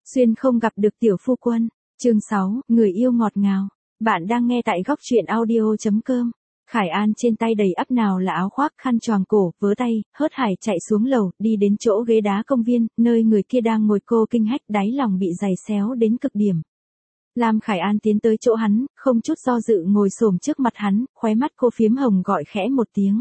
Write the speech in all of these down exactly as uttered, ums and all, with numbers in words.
Xuyên không gặp được tiểu phu quân. Chương sáu, người yêu ngọt ngào. Bạn đang nghe tại góc truyện audio.com. Khải An trên tay đầy ắp nào là áo khoác, khăn choàng cổ, vớ tay, hớt hải chạy xuống lầu, đi đến chỗ ghế đá công viên, nơi người kia đang ngồi cô kinh hách, đáy lòng bị giày xéo đến cực điểm. Lam Khải An tiến tới chỗ hắn, không chút do dự ngồi xổm trước mặt hắn, khóe mắt cô phiếm hồng gọi khẽ một tiếng.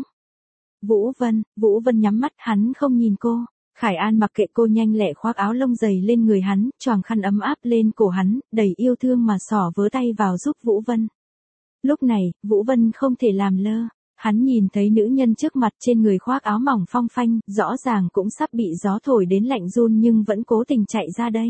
Vũ Vân. Vũ Vân nhắm mắt, hắn không nhìn cô. Khải An mặc kệ cô, nhanh lẹ khoác áo lông dày lên người hắn, choàng khăn ấm áp lên cổ hắn, đầy yêu thương mà xỏ vớ tay vào giúp Vũ Vân. Lúc này, Vũ Vân không thể làm lơ. Hắn nhìn thấy nữ nhân trước mặt trên người khoác áo mỏng phong phanh, rõ ràng cũng sắp bị gió thổi đến lạnh run nhưng vẫn cố tình chạy ra đây.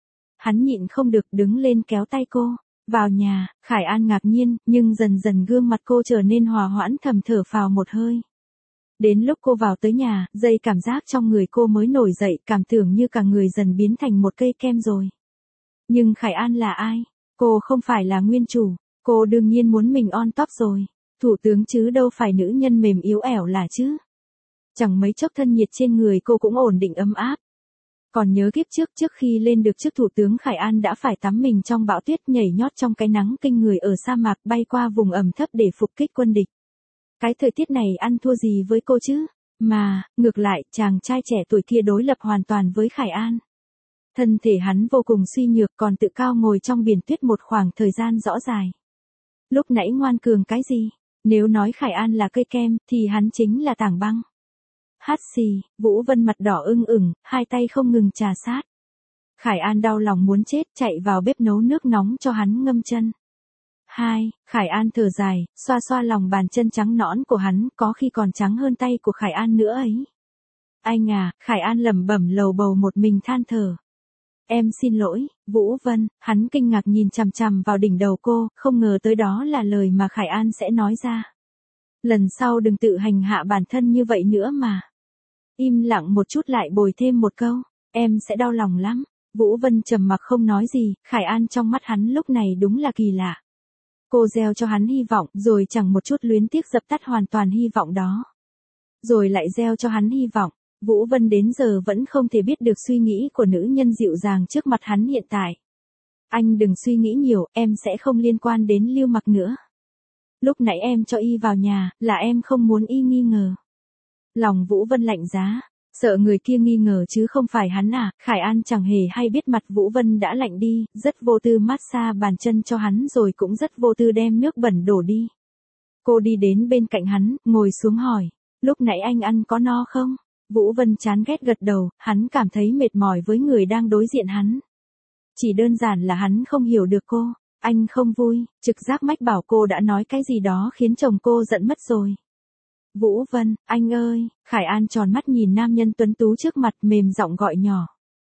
Hắn nhịn không được đứng lên kéo tay cô. Vào nhà. Khải An ngạc nhiên, nhưng dần dần gương mặt cô trở nên hòa hoãn, thầm thở phào một hơi. Đến lúc cô vào tới nhà, dây cảm giác trong người cô mới nổi dậy, cảm tưởng như cả người dần biến thành một cây kem rồi. Nhưng Khải An là ai? Cô không phải là nguyên chủ, cô đương nhiên muốn mình on top rồi. Thủ tướng chứ đâu phải nữ nhân mềm yếu ẻo là chứ. Chẳng mấy chốc thân nhiệt trên người cô cũng ổn định ấm áp. Còn nhớ kiếp trước, trước khi lên được chức thủ tướng, Khải An đã phải tắm mình trong bão tuyết, nhảy nhót trong cái nắng kinh người ở sa mạc, bay qua vùng ẩm thấp để phục kích quân địch. Cái thời tiết này ăn thua gì với cô chứ? Mà, ngược lại, chàng trai trẻ tuổi kia đối lập hoàn toàn với Khải An. Thân thể hắn vô cùng suy nhược, còn tự cao ngồi trong biển tuyết một khoảng thời gian rõ dài. Lúc nãy ngoan cường cái gì? Nếu nói Khải An là cây kem, thì hắn chính là tảng băng. Hát xì. Vũ Vân mặt đỏ ưng ửng, hai tay không ngừng trà sát. Khải An đau lòng muốn chết, chạy vào bếp nấu nước nóng cho hắn ngâm chân. Hai. Khải An thở dài, xoa xoa lòng bàn chân trắng nõn của hắn, có khi còn trắng hơn tay của Khải An nữa ấy. Anh à. Khải An lẩm bẩm lầu bầu một mình than thở. Em xin lỗi, Vũ Vân. Hắn kinh ngạc nhìn chằm chằm vào đỉnh đầu cô, không ngờ tới đó là lời mà Khải An sẽ nói ra. Lần sau đừng tự hành hạ bản thân như vậy nữa mà. Im lặng một chút lại bồi thêm một câu, em sẽ đau lòng lắm. Vũ Vân trầm mặc không nói gì, Khải An trong mắt hắn lúc này đúng là kỳ lạ. Cô gieo cho hắn hy vọng, rồi chẳng một chút luyến tiếc dập tắt hoàn toàn hy vọng đó. Rồi lại gieo cho hắn hy vọng. Vũ Vân đến giờ vẫn không thể biết được suy nghĩ của nữ nhân dịu dàng trước mặt hắn hiện tại. Anh đừng suy nghĩ nhiều, em sẽ không liên quan đến Lưu Mặc nữa. Lúc nãy em cho y vào nhà, là em không muốn y nghi ngờ. Lòng Vũ Vân lạnh giá, sợ người kia nghi ngờ chứ không phải hắn à. Khải An chẳng hề hay biết mặt Vũ Vân đã lạnh đi, rất vô tư massage bàn chân cho hắn rồi cũng rất vô tư đem nước bẩn đổ đi. Cô đi đến bên cạnh hắn, ngồi xuống hỏi, lúc nãy anh ăn có no không? Vũ Vân chán ghét gật đầu, hắn cảm thấy mệt mỏi với người đang đối diện hắn. Chỉ đơn giản là hắn không hiểu được cô, anh không vui, trực giác mách bảo cô đã nói cái gì đó khiến chồng cô giận mất rồi. Vũ Vân, anh ơi. Khải An tròn mắt nhìn nam nhân tuấn tú trước mặt, mềm giọng gọi nhỏ.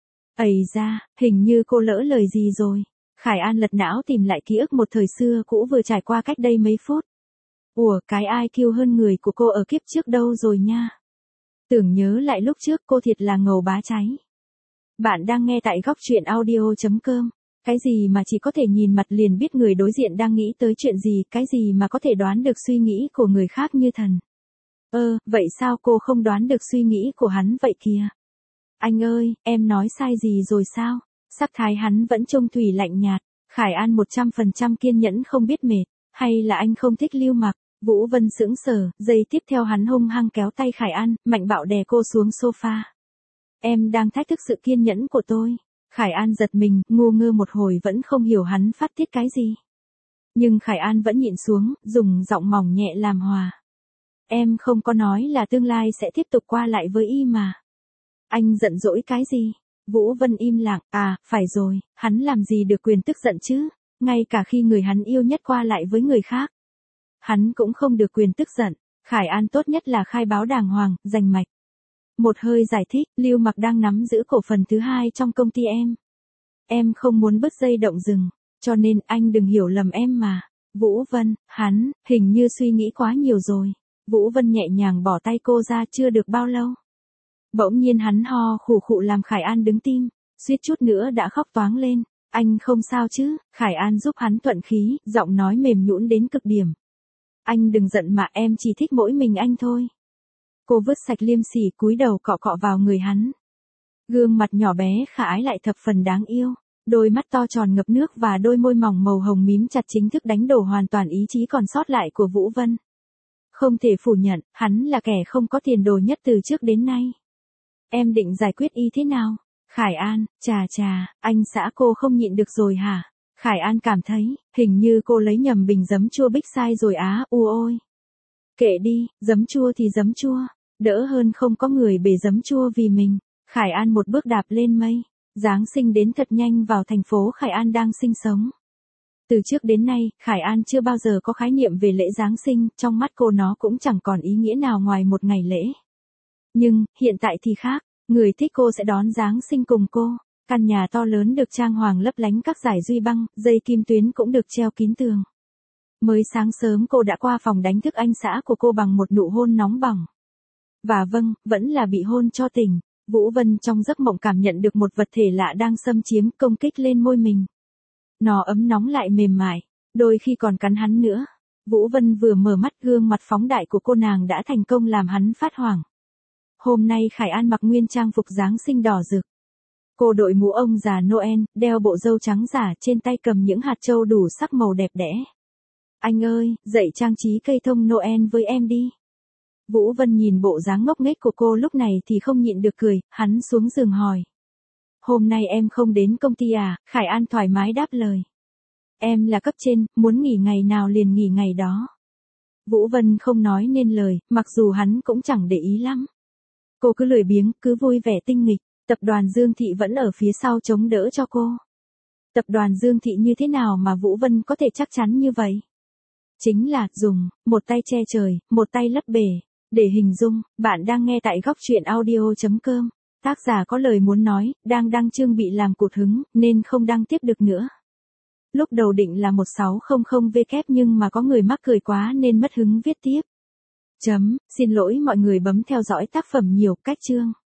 Ây da, hình như cô lỡ lời gì rồi. Khải An lật não tìm lại ký ức một thời xưa cũ vừa trải qua cách đây mấy phút. Ủa, cái i kiu hơn người của cô ở kiếp trước đâu rồi nha. Tưởng nhớ lại lúc trước cô thiệt là ngầu bá cháy. Bạn đang nghe tại góc truyện audio.com. Cái gì mà chỉ có thể nhìn mặt liền biết người đối diện đang nghĩ tới chuyện gì, cái gì mà có thể đoán được suy nghĩ của người khác như thần. Ơ, vậy sao cô không đoán được suy nghĩ của hắn vậy kìa? Anh ơi, em nói sai gì rồi sao? Sắc thái hắn vẫn trung thủy lạnh nhạt. Khải An một trăm phần trăm kiên nhẫn không biết mệt. Hay là anh không thích Lưu Mặc? Vũ Vân sững sờ, giây tiếp theo hắn hung hăng kéo tay Khải An, mạnh bạo đè cô xuống sofa. Em đang thách thức sự kiên nhẫn của tôi. Khải An giật mình, ngu ngơ một hồi vẫn không hiểu hắn phát tiết cái gì. Nhưng Khải An vẫn nhịn xuống, dùng giọng mỏng nhẹ làm hòa. Em không có nói là tương lai sẽ tiếp tục qua lại với y mà. Anh giận dỗi cái gì? Vũ Vân im lặng, à, phải rồi, hắn làm gì được quyền tức giận chứ? Ngay cả khi người hắn yêu nhất qua lại với người khác. Hắn cũng không được quyền tức giận. Khải An tốt nhất là khai báo đàng hoàng, rành mạch. Một hơi giải thích, Lưu Mặc đang nắm giữ cổ phần thứ hai trong công ty em. Em không muốn bứt dây động rừng, cho nên anh đừng hiểu lầm em mà. Vũ Vân, hắn, hình như suy nghĩ quá nhiều rồi. Vũ Vân nhẹ nhàng bỏ tay cô ra, chưa được bao lâu. Bỗng nhiên hắn ho khủ khụ làm Khải An đứng tim, suýt chút nữa đã khóc toáng lên. Anh không sao chứ? Khải An giúp hắn thuận khí, giọng nói mềm nhũn đến cực điểm. Anh đừng giận mà, em chỉ thích mỗi mình anh thôi. Cô vứt sạch liêm sỉ, cúi đầu cọ cọ vào người hắn. Gương mặt nhỏ bé khả ái lại thập phần đáng yêu, đôi mắt to tròn ngập nước và đôi môi mỏng màu hồng mím chặt chính thức đánh đổ hoàn toàn ý chí còn sót lại của Vũ Vân. Không thể phủ nhận, hắn là kẻ không có tiền đồ nhất từ trước đến nay. Em định giải quyết y thế nào? Khải An, chà chà, anh xã cô không nhịn được rồi hả? Khải An cảm thấy, hình như cô lấy nhầm bình giấm chua Big Size rồi á, u ôi. Kệ đi, giấm chua thì giấm chua, đỡ hơn không có người bể giấm chua vì mình. Khải An một bước đạp lên mây, Giáng sinh đến thật nhanh vào thành phố Khải An đang sinh sống. Từ trước đến nay, Khải An chưa bao giờ có khái niệm về lễ Giáng sinh, trong mắt cô nó cũng chẳng còn ý nghĩa nào ngoài một ngày lễ. Nhưng, hiện tại thì khác, người thích cô sẽ đón Giáng sinh cùng cô. Căn nhà to lớn được trang hoàng lấp lánh các dải duy băng, dây kim tuyến cũng được treo kín tường. Mới sáng sớm cô đã qua phòng đánh thức anh xã của cô bằng một nụ hôn nóng bỏng. Và vâng, vẫn là bị hôn cho tỉnh. Vũ Vân trong giấc mộng cảm nhận được một vật thể lạ đang xâm chiếm công kích lên môi mình. Nó ấm nóng lại mềm mại, đôi khi còn cắn hắn nữa. Vũ Vân vừa mở mắt gương mặt phóng đại của cô nàng đã thành công làm hắn phát hoảng. Hôm nay Khải An mặc nguyên trang phục Giáng sinh đỏ rực. Cô đội mũ ông già Noel, đeo bộ râu trắng giả, trên tay cầm những hạt châu đủ sắc màu đẹp đẽ. Anh ơi, dậy trang trí cây thông Noel với em đi. Vũ Vân nhìn bộ dáng ngốc nghếch của cô lúc này thì không nhịn được cười, hắn xuống giường hỏi. Hôm nay em không đến công ty à? Khải An thoải mái đáp lời. Em là cấp trên, muốn nghỉ ngày nào liền nghỉ ngày đó. Vũ Vân không nói nên lời, mặc dù hắn cũng chẳng để ý lắm. Cô cứ lười biếng, cứ vui vẻ tinh nghịch, tập đoàn Dương Thị vẫn ở phía sau chống đỡ cho cô. Tập đoàn Dương Thị như thế nào mà Vũ Vân có thể chắc chắn như vậy? Chính là, dùng, một tay che trời, một tay lấp bể. Để hình dung, bạn đang nghe tại góc truyện audio chấm com. Tác giả có lời muốn nói, đang đăng chương bị làm cụt hứng, nên không đăng tiếp được nữa. Lúc đầu định là một sáu không không W nhưng mà có người mắc cười quá nên mất hứng viết tiếp. Chấm, xin lỗi mọi người bấm theo dõi tác phẩm nhiều cách chương.